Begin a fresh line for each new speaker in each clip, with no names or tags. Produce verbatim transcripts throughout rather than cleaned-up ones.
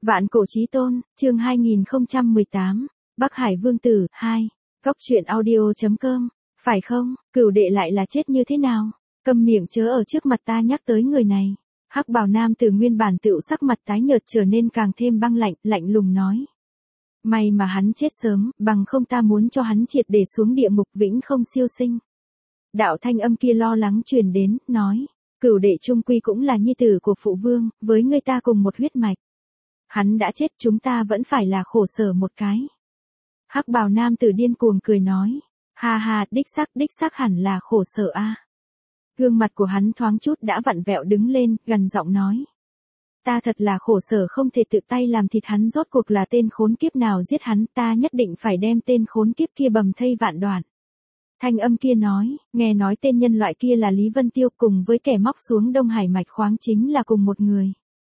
Vạn cổ chí tôn, chương hai nghìn không trăm mười tám, Bắc Hải Vương Tử, hai, Góc truyện audio chấm com, phải không, cửu đệ lại là chết như thế nào? Câm miệng chớ ở trước mặt ta nhắc tới người này. Hắc bào nam tử nguyên bản tựu sắc mặt tái nhợt trở nên càng thêm băng lạnh, lạnh lùng nói. May mà hắn chết sớm, bằng không ta muốn cho hắn triệt để xuống địa ngục vĩnh không siêu sinh. Đạo thanh âm kia lo lắng truyền đến, nói, cửu đệ trung quy cũng là nhi tử của phụ vương, với người ta cùng một huyết mạch. Hắn đã chết, chúng ta vẫn phải là khổ sở một cái. Hắc bào nam tử điên cuồng cười nói, ha ha, đích xác đích xác hẳn là khổ sở a. Gương mặt của hắn thoáng chút đã vặn vẹo đứng lên, gần giọng nói. Ta thật là khổ sở không thể tự tay làm thịt hắn, rốt cuộc là tên khốn kiếp nào giết hắn, ta nhất định phải đem tên khốn kiếp kia bầm thây vạn đoạn. Thanh âm kia nói, nghe nói tên nhân loại kia là Lý Vân Tiêu, cùng với kẻ móc xuống Đông Hải mạch khoáng chính là cùng một người.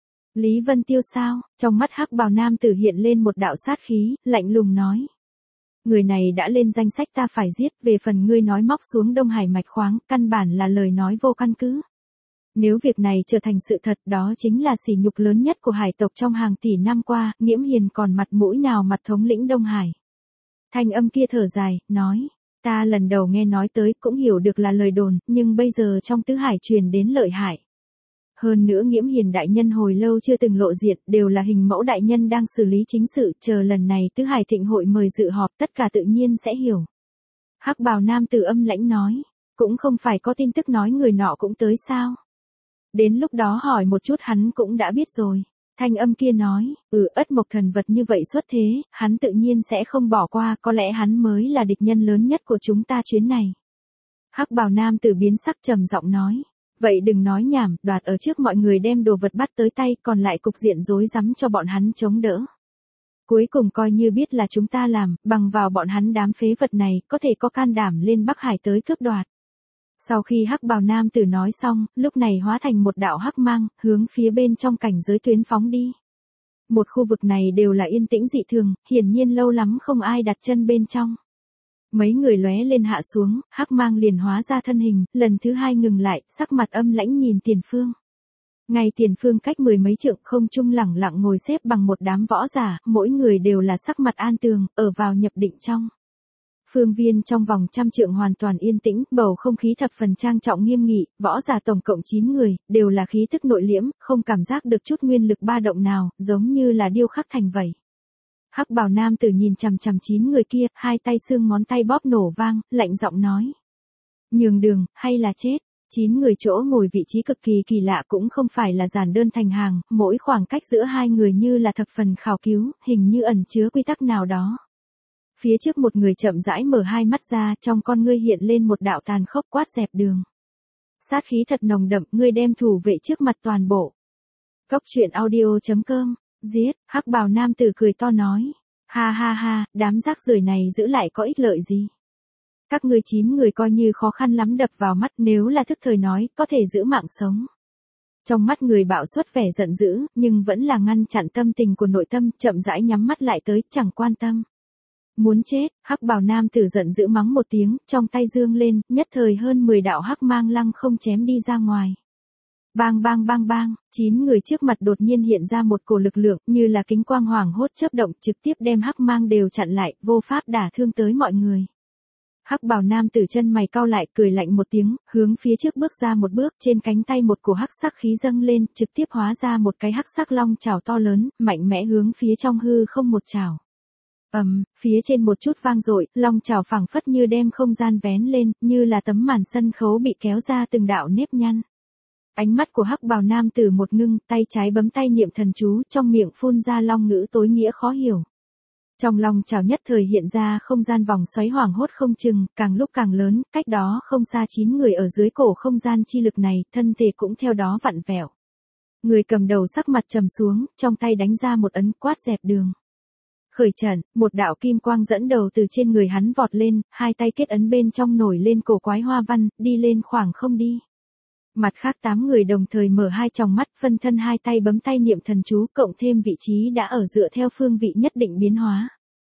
Lý Vân Tiêu sao? Trong mắt hắc bào nam tử hiện lên một đạo sát khí, lạnh lùng nói. Người này đã lên danh sách ta phải giết, về phần ngươi nói móc xuống Đông Hải mạch khoáng, căn bản là lời nói vô căn cứ. Nếu việc này trở thành sự thật, đó chính là sỉ nhục lớn nhất của hải tộc trong hàng tỷ năm qua, Nghiễm Hiền còn mặt mũi nào mặt thống lĩnh Đông Hải. Thanh âm kia thở dài, nói, ta lần đầu nghe nói tới cũng hiểu được là lời đồn, nhưng bây giờ trong tứ hải truyền đến lợi hại. Hơn nữa Nghiễm Hiền đại nhân hồi lâu chưa từng lộ diện, đều là hình mẫu đại nhân đang xử lý chính sự, chờ lần này tứ hải thịnh hội mời dự họp, tất cả tự nhiên sẽ hiểu. Hắc bào nam tử âm lãnh nói, cũng không phải có tin tức nói người nọ cũng tới sao. Đến lúc đó hỏi một chút hắn cũng đã biết rồi. Thanh âm kia nói, ừ, ất mộc thần vật như vậy xuất thế, hắn tự nhiên sẽ không bỏ qua, có lẽ hắn mới là địch nhân lớn nhất của chúng ta chuyến này. Hắc bào nam tử biến sắc trầm giọng nói, vậy đừng nói nhảm, đoạt ở trước mọi người đem đồ vật bắt tới tay, còn lại cục diện rối rắm cho bọn hắn chống đỡ. Cuối cùng coi như biết là chúng ta làm, bằng vào bọn hắn đám phế vật này, có thể có can đảm lên Bắc Hải tới cướp đoạt. Sau khi hắc bào nam tử nói xong, lúc này hóa thành một đạo hắc mang, hướng phía bên trong cảnh giới tuyến phóng đi. Một khu vực này đều là yên tĩnh dị thường, hiển nhiên lâu lắm không ai đặt chân bên trong. Mấy người lóe lên hạ xuống, hắc mang liền hóa ra thân hình, lần thứ hai ngừng lại, sắc mặt âm lãnh nhìn tiền phương. Ngay tiền phương cách mười mấy trượng không trung lẳng lặng ngồi xếp bằng một đám võ giả, mỗi người đều là sắc mặt an tường, ở vào nhập định trong. Phương viên trong vòng trăm trượng hoàn toàn yên tĩnh, bầu không khí thập phần trang trọng nghiêm nghị, võ giả tổng cộng chín người, đều là khí tức nội liễm, không cảm giác được chút nguyên lực ba động nào, giống như là điêu khắc thành vậy. Hắc bào nam tử nhìn chằm chằm chín người kia, hai tay xương ngón tay bóp nổ vang, lạnh giọng nói. Nhường đường, hay là chết? Chín người chỗ ngồi vị trí cực kỳ kỳ lạ, cũng không phải là giản đơn thành hàng, mỗi khoảng cách giữa hai người như là thập phần khảo cứu, hình như ẩn chứa quy tắc nào đó. Phía trước một người chậm rãi mở hai mắt ra, trong con ngươi hiện lên một đạo tàn khốc quát dẹp đường. Sát khí thật nồng đậm, ngươi đem thủ vệ trước mặt toàn bộ. Góc truyện audio chấm com, giết, hắc bào nam tử cười to nói. Ha ha ha, đám rác rưởi này giữ lại có ích lợi gì? Các ngươi chín người coi như khó khăn lắm đập vào mắt, nếu là thức thời nói, có thể giữ mạng sống. Trong mắt người bạo xuất vẻ giận dữ, nhưng vẫn là ngăn chặn tâm tình của nội tâm, chậm rãi nhắm mắt lại tới, chẳng quan tâm. Muốn chết, hắc bào nam tử giận dữ mắng một tiếng, trong tay dương lên, nhất thời hơn mười đạo hắc mang lăng không chém đi ra ngoài. Bang bang bang bang, chín người trước mặt đột nhiên hiện ra một cổ lực lượng, như là kính quang hoàng hốt chớp động, trực tiếp đem hắc mang đều chặn lại, vô pháp đả thương tới mọi người. Hắc bào nam tử chân mày cau lại, cười lạnh một tiếng, hướng phía trước bước ra một bước, trên cánh tay một cổ hắc sắc khí dâng lên, trực tiếp hóa ra một cái hắc sắc long chảo to lớn, mạnh mẽ hướng phía trong hư không một chảo. Ầm, um, phía trên một chút vang dội, long chảo phẳng phất như đem không gian vén lên, như là tấm màn sân khấu bị kéo ra từng đạo nếp nhăn. Ánh mắt của hắc bào nam tử một ngưng, tay trái bấm tay niệm thần chú, trong miệng phun ra long ngữ tối nghĩa khó hiểu. Trong long chảo nhất thời hiện ra không gian vòng xoáy hoảng hốt không chừng, càng lúc càng lớn, cách đó không xa chín người ở dưới cổ không gian chi lực này, thân thể cũng theo đó vặn vẹo. Người cầm đầu sắc mặt trầm xuống, trong tay đánh ra một ấn quát dẹp đường. Khởi trận, một đạo kim quang dẫn đầu từ trên người hắn vọt lên, hai tay kết ấn bên trong nổi lên cổ quái hoa văn, đi lên khoảng không đi. Mặt khác tám người đồng thời mở hai tròng mắt, phân thân hai tay bấm tay niệm thần chú, cộng thêm vị trí đã ở dựa theo phương vị nhất định biến hóa.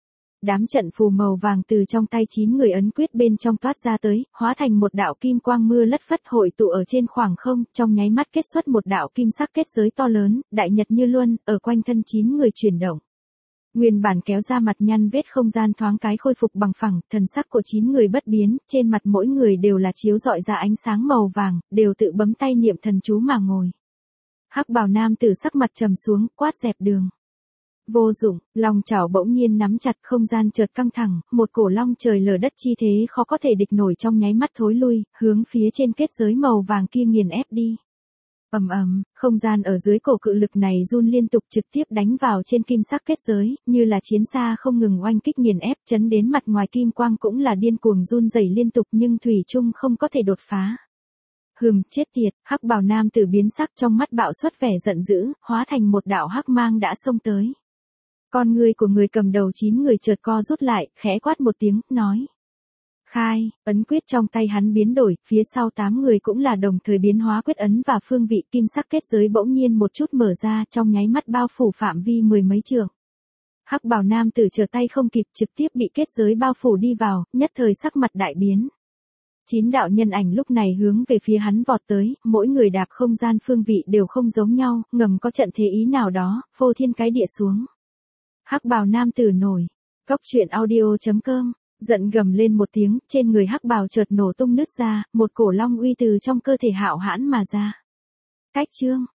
đám trận phù màu vàng từ trong tay chín người ấn quyết bên trong toát ra tới, hóa thành một đạo kim quang mưa lất phất hội tụ ở trên khoảng không, trong nháy mắt kết xuất một đạo kim sắc kết giới to lớn, đại nhật như luân, ở quanh thân chín người chuyển động. Nguyên bản kéo ra mặt nhăn vết không gian thoáng cái khôi phục bằng phẳng, thần sắc của chín người bất biến, trên mặt mỗi người đều là chiếu rọi ra ánh sáng màu vàng, đều tự bấm tay niệm thần chú mà ngồi. Hắc bào nam tử sắc mặt trầm xuống, quát dẹp đường. Vô dụng, long chảo bỗng nhiên nắm chặt, không gian chợt căng thẳng, một cổ long trời lở đất chi thế khó có thể địch nổi trong nháy mắt thối lui, hướng phía trên kết giới màu vàng kia nghiền ép đi. Ầm ầm, không gian ở dưới cổ cự lực này run liên tục trực tiếp đánh vào trên kim sắc kết giới, như là chiến xa không ngừng oanh kích nghiền ép, chấn đến mặt ngoài kim quang cũng là điên cuồng run rẩy liên tục nhưng thủy chung không có thể đột phá. Hừm, chết tiệt, hắc bào nam tử biến sắc trong mắt bạo xuất vẻ giận dữ, hóa thành một đạo hắc mang đã xông tới. Con người của người cầm đầu chín người chợt co rút lại, khẽ quát một tiếng, nói. Khai, ấn quyết trong tay hắn biến đổi, phía sau tám người cũng là đồng thời biến hóa quyết ấn và phương vị kim sắc kết giới bỗng nhiên một chút mở ra trong nháy mắt bao phủ phạm vi mười mấy trượng. Hắc bào nam tử trở tay không kịp trực tiếp bị kết giới bao phủ đi vào, nhất thời sắc mặt đại biến. Chín đạo nhân ảnh lúc này hướng về phía hắn vọt tới, mỗi người đạp không gian phương vị đều không giống nhau, ngầm có trận thế ý nào đó, phô thiên cái địa xuống. Hắc bào nam tử nổi. Cốc truyện audio chấm com. Giận gầm lên một tiếng, trên người hắc bào chợt nổ tung nứt ra, một cổ long uy từ trong cơ thể hạo hãn mà ra. Cách chương.